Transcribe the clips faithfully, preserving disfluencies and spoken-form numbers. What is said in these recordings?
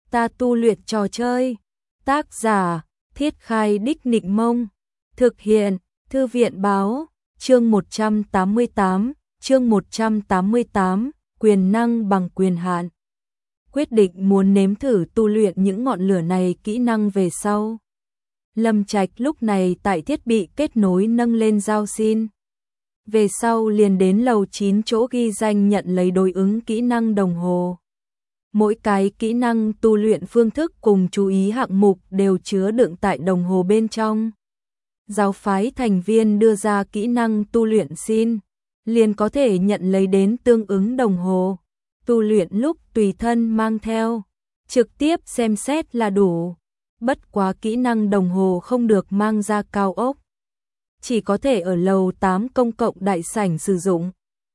Ta tu luyện trò chơi. Tác giả: Thiết Khai Đích Nịnh Mông. Thực hiện: Thư viện báo. Chương một trăm tám mươi tám, chương một trăm tám mươi tám, quyền năng bằng quyền hạn. Quyết định muốn nếm thử tu luyện những ngọn lửa này kỹ năng về sau. Lâm Trạch lúc này tại thiết bị kết nối nâng lên giao xin. Về sau liền đến lầu chín chỗ ghi danh nhận lấy đối ứng kỹ năng đồng hồ. Mỗi cái kỹ năng tu luyện phương thức cùng chú ý hạng mục đều chứa đựng tại đồng hồ bên trong. Giáo phái thành viên đưa ra kỹ năng tu luyện xin, liền có thể nhận lấy đến tương ứng đồng hồ. Tu luyện lúc tùy thân mang theo, trực tiếp xem xét là đủ. Bất quá kỹ năng đồng hồ không được mang ra cao ốc, chỉ có thể ở lầu tám công cộng đại sảnh sử dụng.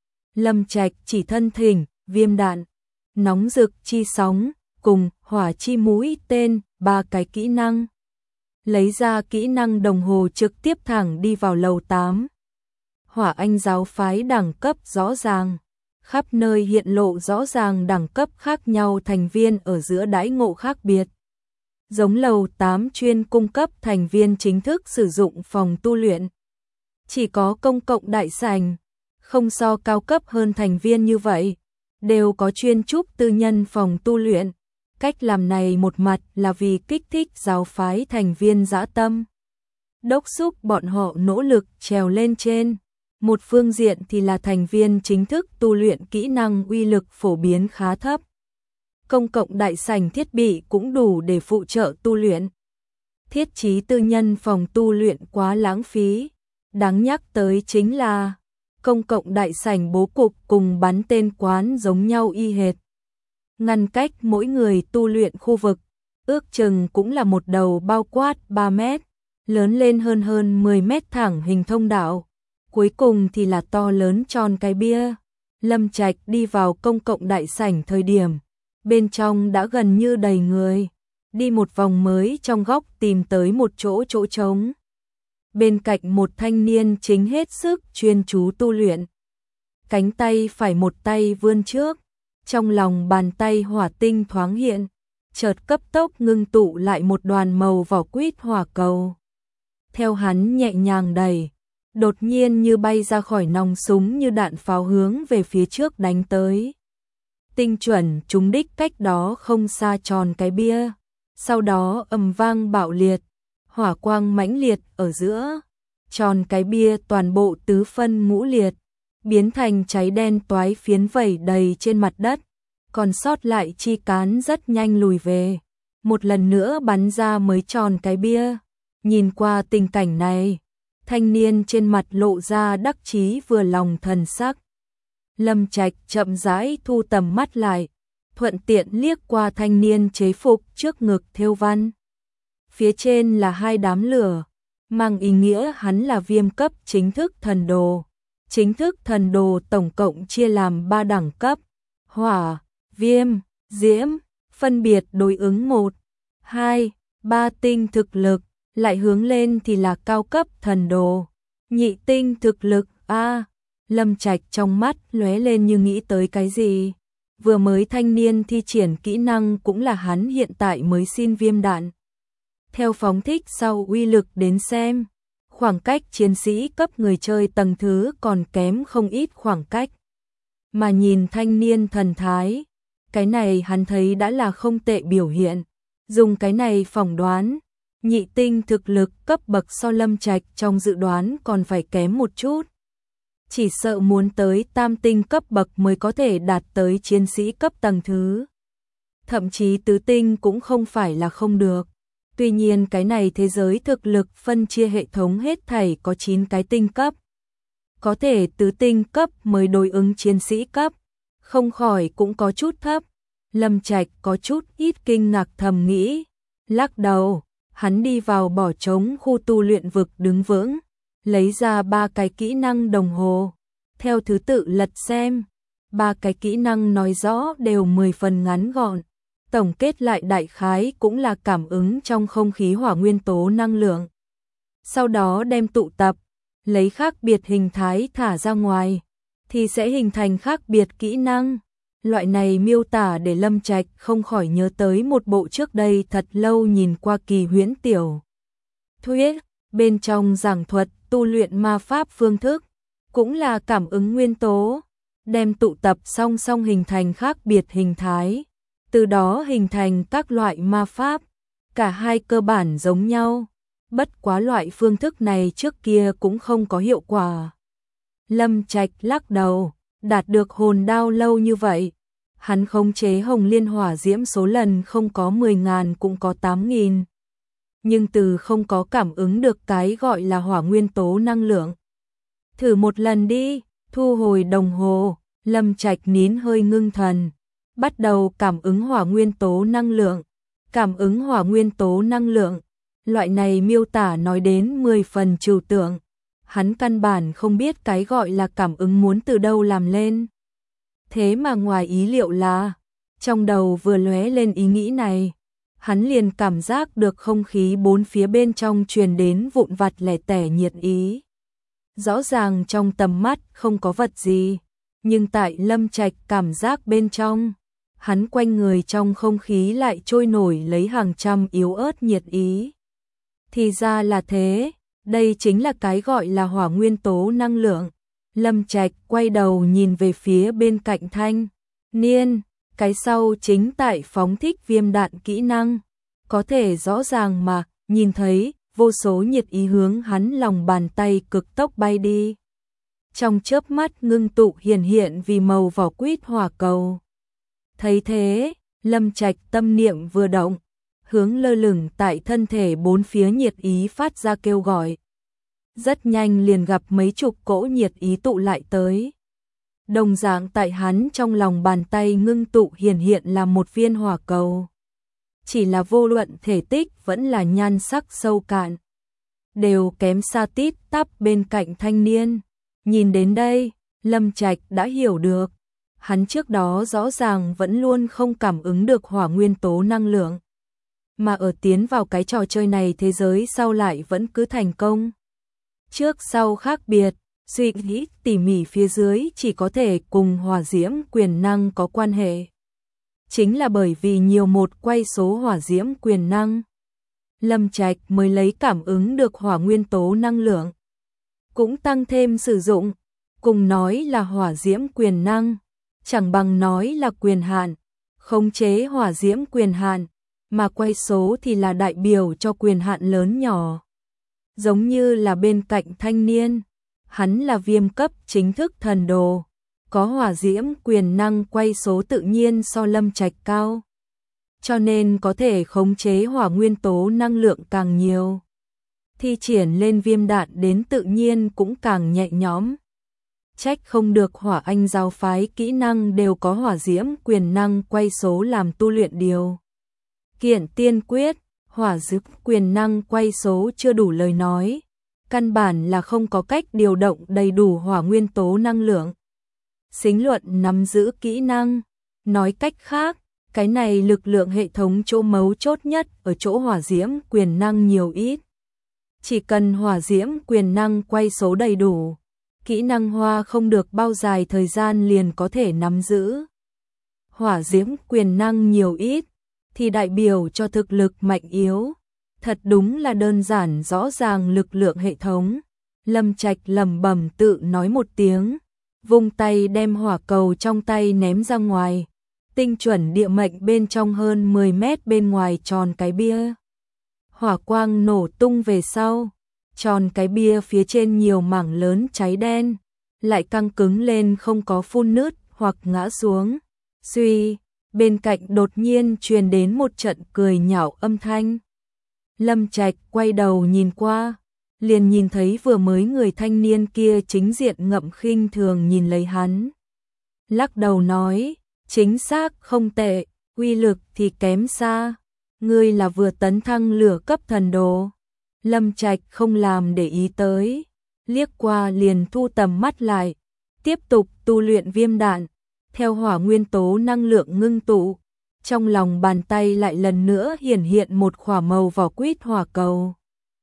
Lâm Trạch chỉ thân thỉnh, viêm đạn, nóng rực chi sóng, cùng hỏa chi mũi tên, ba cái kỹ năng. Lấy ra kỹ năng đồng hồ trực tiếp thẳng đi vào lầu tám. Hỏa Anh giáo phái đẳng cấp rõ ràng, khắp nơi hiện lộ rõ ràng đẳng cấp khác nhau thành viên ở giữa đãi ngộ khác biệt. Giống lầu tám chuyên cung cấp thành viên chính thức sử dụng phòng tu luyện. Chỉ có công cộng đại sảnh, không so cao cấp hơn thành viên như vậy, đều có chuyên trúc tư nhân phòng tu luyện. Cách làm này một mặt là vì kích thích giáo phái thành viên dã tâm, đốc thúc bọn họ nỗ lực trèo lên trên. Một phương diện thì là thành viên chính thức tu luyện kỹ năng uy lực phổ biến khá thấp. Công cộng đại sảnh thiết bị cũng đủ để phụ trợ tu luyện. Thiết trí tư nhân phòng tu luyện quá lãng phí. Đáng nhắc tới chính là công cộng đại sảnh bố cục cùng bắn tên quán giống nhau y hệt. Ngăn cách mỗi người tu luyện khu vực, ước chừng cũng là một đầu bao quát ba mét, lớn lên hơn hơn mười mét thẳng hình thông đạo. Cuối cùng thì là to lớn tròn cái bia. Lâm Trạch đi vào công cộng đại sảnh thời điểm, bên trong đã gần như đầy người. Đi một vòng mới trong góc tìm tới một chỗ chỗ trống. Bên cạnh một thanh niên chính hết sức chuyên chú tu luyện. Cánh tay phải một tay vươn trước, trong lòng bàn tay hỏa tinh thoáng hiện, chợt cấp tốc ngưng tụ lại một đoàn màu vỏ quýt hỏa cầu. Theo hắn nhẹ nhàng đẩy, đột nhiên như bay ra khỏi nòng súng như đạn pháo hướng về phía trước đánh tới. Tinh chuẩn trúng đích cách đó không xa tròn cái bia, sau đó ầm vang bạo liệt, hỏa quang mãnh liệt ở giữa, tròn cái bia toàn bộ tứ phân ngũ liệt, biến thành cháy đen toái phiến vẩy đầy trên mặt đất, còn sót lại chi cán rất nhanh lùi về, một lần nữa bắn ra mới tròn cái bia. Nhìn qua tình cảnh này, thanh niên trên mặt lộ ra đắc chí vừa lòng thần sắc. Lâm Trạch chậm rãi thu tầm mắt lại, thuận tiện liếc qua thanh niên chế phục trước ngực thêu văn. Phía trên là hai đám lửa, mang ý nghĩa hắn là viêm cấp chính thức thần đồ. Chính thức thần đồ tổng cộng chia làm ba đẳng cấp: hỏa, viêm, diễm, phân biệt đối ứng một, hai, ba tinh thực lực, lại hướng lên thì là cao cấp thần đồ. Nhị tinh thực lực a. Lâm Trạch trong mắt lóe lên như nghĩ tới cái gì. Vừa mới thanh niên thi triển kỹ năng cũng là hắn hiện tại mới xin viêm đạn. Theo phóng thích sau uy lực đến xem, khoảng cách chiến sĩ cấp người chơi tầng thứ còn kém không ít khoảng cách. Mà nhìn thanh niên thần thái, cái này hắn thấy đã là không tệ biểu hiện. Dùng cái này phỏng đoán, nhị tinh thực lực cấp bậc so Lâm Trạch trong dự đoán còn phải kém một chút. Chỉ sợ muốn tới tam tinh cấp bậc mới có thể đạt tới chiến sĩ cấp tầng thứ. Thậm chí tứ tinh cũng không phải là không được. Tuy nhiên cái này thế giới thực lực phân chia hệ thống hết thảy có chín cái tinh cấp. Có thể tứ tinh cấp mới đối ứng chiến sĩ cấp, không khỏi cũng có chút thấp. Lâm Trạch có chút ít kinh ngạc thầm nghĩ, lắc đầu, hắn đi vào bỏ trống khu tu luyện vực đứng vững, lấy ra ba cái kỹ năng đồng hồ, theo thứ tự lật xem. Ba cái kỹ năng nói rõ đều mười phần ngắn gọn, tổng kết lại đại khái cũng là cảm ứng trong không khí hỏa nguyên tố năng lượng. Sau đó đem tụ tập, lấy khác biệt hình thái thả ra ngoài, thì sẽ hình thành khác biệt kỹ năng. Loại này miêu tả để Lâm Trạch không khỏi nhớ tới một bộ trước đây thật lâu nhìn qua kỳ huyễn tiểu thuyết, bên trong giảng thuật tu luyện ma pháp phương thức, cũng là cảm ứng nguyên tố, đem tụ tập song song hình thành khác biệt hình thái, từ đó hình thành các loại ma pháp, cả hai cơ bản giống nhau, bất quá loại phương thức này trước kia cũng không có hiệu quả. Lâm Trạch lắc đầu, đạt được hồn đao lâu như vậy, hắn khống chế hồng liên hỏa diễm số lần không có mười ngàn cũng có tám nghìn. Nhưng từ không có cảm ứng được cái gọi là hỏa nguyên tố năng lượng. Thử một lần đi, thu hồi đồng hồ, Lâm Trạch nín hơi ngưng thần, bắt đầu cảm ứng hỏa nguyên tố năng lượng. Cảm ứng hỏa nguyên tố năng lượng, loại này miêu tả nói đến mười phần trừu tượng, hắn căn bản không biết cái gọi là cảm ứng muốn từ đâu làm lên. Thế mà ngoài ý liệu là, trong đầu vừa lóe lên ý nghĩ này, hắn liền cảm giác được không khí bốn phía bên trong truyền đến vụn vặt lẻ tẻ nhiệt ý. Rõ ràng trong tầm mắt không có vật gì, nhưng tại Lâm Trạch cảm giác bên trong, hắn quanh người trong không khí lại trôi nổi lấy hàng trăm yếu ớt nhiệt ý. Thì ra là thế, đây chính là cái gọi là hỏa nguyên tố năng lượng. Lâm Trạch quay đầu nhìn về phía bên cạnh Thanh Niên, cái sau chính tại phóng thích viêm đạn kỹ năng, có thể rõ ràng mà nhìn thấy vô số nhiệt ý hướng hắn lòng bàn tay cực tốc bay đi. Trong chớp mắt ngưng tụ hiển hiện vì màu vỏ quýt hỏa cầu. Thấy thế, Lâm Trạch tâm niệm vừa động, hướng lơ lửng tại thân thể bốn phía nhiệt ý phát ra kêu gọi. Rất nhanh liền gặp mấy chục cỗ nhiệt ý tụ lại tới. Đồng dạng tại hắn trong lòng bàn tay ngưng tụ hiển hiện là một viên hỏa cầu. Chỉ là vô luận thể tích vẫn là nhan sắc sâu cạn, đều kém xa tít tắp bên cạnh Thanh Niên. Nhìn đến đây, Lâm Trạch đã hiểu được, hắn trước đó rõ ràng vẫn luôn không cảm ứng được hỏa nguyên tố năng lượng, mà ở tiến vào cái trò chơi này thế giới sau lại vẫn cứ thành công. Trước sau khác biệt, suy nghĩ tỉ mỉ phía dưới chỉ có thể cùng hỏa diễm quyền năng có quan hệ. Chính là bởi vì nhiều một quay số hỏa diễm quyền năng, Lâm Trạch mới lấy cảm ứng được hỏa nguyên tố năng lượng. Cũng tăng thêm sử dụng, cùng nói là hỏa diễm quyền năng, chẳng bằng nói là quyền hạn, khống chế hỏa diễm quyền hạn, mà quay số thì là đại biểu cho quyền hạn lớn nhỏ. Giống như là bên cạnh Thanh Niên, hắn là viêm cấp chính thức thần đồ, có hỏa diễm quyền năng quay số tự nhiên so Lâm Trạch cao, cho nên có thể khống chế hỏa nguyên tố năng lượng càng nhiều, thi triển lên viêm đạn đến tự nhiên cũng càng nhẹ nhõm. Trách không được Hỏa Anh giáo phái kỹ năng đều có hỏa diễm quyền năng quay số làm tu luyện điều kiện tiên quyết. Hỏa diễm quyền năng quay số chưa đủ lời nói, căn bản là không có cách điều động đầy đủ hỏa nguyên tố năng lượng. Xính luận nắm giữ kỹ năng, nói cách khác, cái này lực lượng hệ thống chỗ mấu chốt nhất ở chỗ hỏa diễm quyền năng nhiều ít. Chỉ cần hỏa diễm quyền năng quay số đầy đủ, kỹ năng hoa không được bao dài thời gian liền có thể nắm giữ. Hỏa diễm quyền năng nhiều ít thì đại biểu cho thực lực mạnh yếu. Thật đúng là đơn giản rõ ràng lực lượng hệ thống. Lâm Trạch lẩm bẩm tự nói một tiếng, vung tay đem hỏa cầu trong tay ném ra ngoài. Tinh chuẩn địa mệnh bên trong hơn mười mét bên ngoài tròn cái bia. Hỏa quang nổ tung về sau, tròn cái bia phía trên nhiều mảng lớn cháy đen, lại căng cứng lên không có phun nứt hoặc ngã xuống. Suy, bên cạnh đột nhiên truyền đến một trận cười nhạo âm thanh. Lâm Trạch quay đầu nhìn qua, liền nhìn thấy vừa mới người thanh niên kia chính diện ngậm khinh thường nhìn lấy hắn. Lắc đầu nói, chính xác không tệ, uy lực thì kém xa. Ngươi là vừa tấn thăng lửa cấp thần đồ. Lâm Trạch không làm để ý tới, liếc qua liền thu tầm mắt lại, tiếp tục tu luyện viêm đạn. Theo hỏa nguyên tố năng lượng ngưng tụ, trong lòng bàn tay lại lần nữa hiển hiện một khỏa màu vỏ quýt hỏa cầu.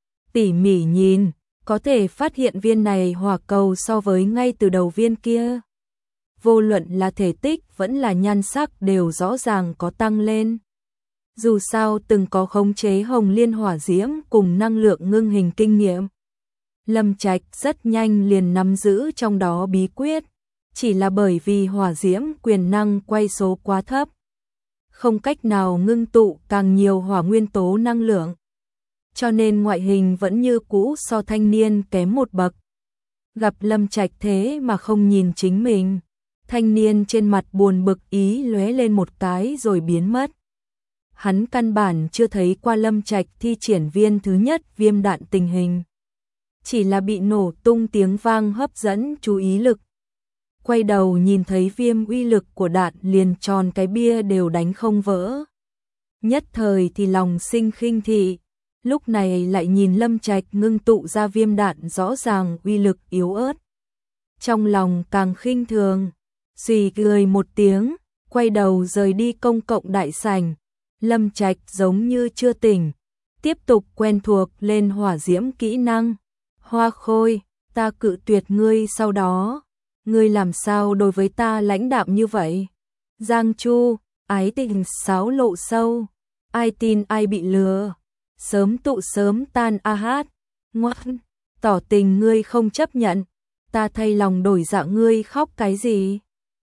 Tỉ mỉ nhìn, có thể phát hiện viên này hỏa cầu so với ngay từ đầu viên kia vô luận là thể tích vẫn là nhan sắc đều rõ ràng có tăng lên. Dù sao từng có khống chế hồng liên hỏa diễm cùng năng lượng ngưng hình kinh nghiệm. Lâm Trạch rất nhanh liền nắm giữ trong đó bí quyết, chỉ là bởi vì hỏa diễm quyền năng quay số quá thấp, không cách nào ngưng tụ càng nhiều hỏa nguyên tố năng lượng, cho nên ngoại hình vẫn như cũ so thanh niên kém một bậc. Gặp Lâm Trạch thế mà không nhìn chính mình, thanh niên trên mặt buồn bực ý lóe lên một cái rồi biến mất. Hắn căn bản chưa thấy qua Lâm Trạch thi triển viên thứ nhất viêm đạn tình hình, chỉ là bị nổ tung tiếng vang hấp dẫn chú ý lực. Quay đầu nhìn thấy viêm uy lực của đạn liền tròn cái bia đều đánh không vỡ. Nhất thời thì lòng sinh khinh thị, lúc này lại nhìn Lâm Trạch ngưng tụ ra viêm đạn rõ ràng uy lực yếu ớt. Trong lòng càng khinh thường, suy cười một tiếng, quay đầu rời đi công cộng đại sảnh. Lâm Trạch giống như chưa tỉnh, tiếp tục quen thuộc lên hỏa diễm kỹ năng. Hoa Khôi, ta cự tuyệt ngươi sau đó, ngươi làm sao đối với ta lãnh đạm như vậy? Giang Chu, ái tình sáo lộ sâu, ai tin ai bị lừa, sớm tụ sớm tan a hát, ngoan, tỏ tình ngươi không chấp nhận, ta thay lòng đổi dạ ngươi khóc cái gì?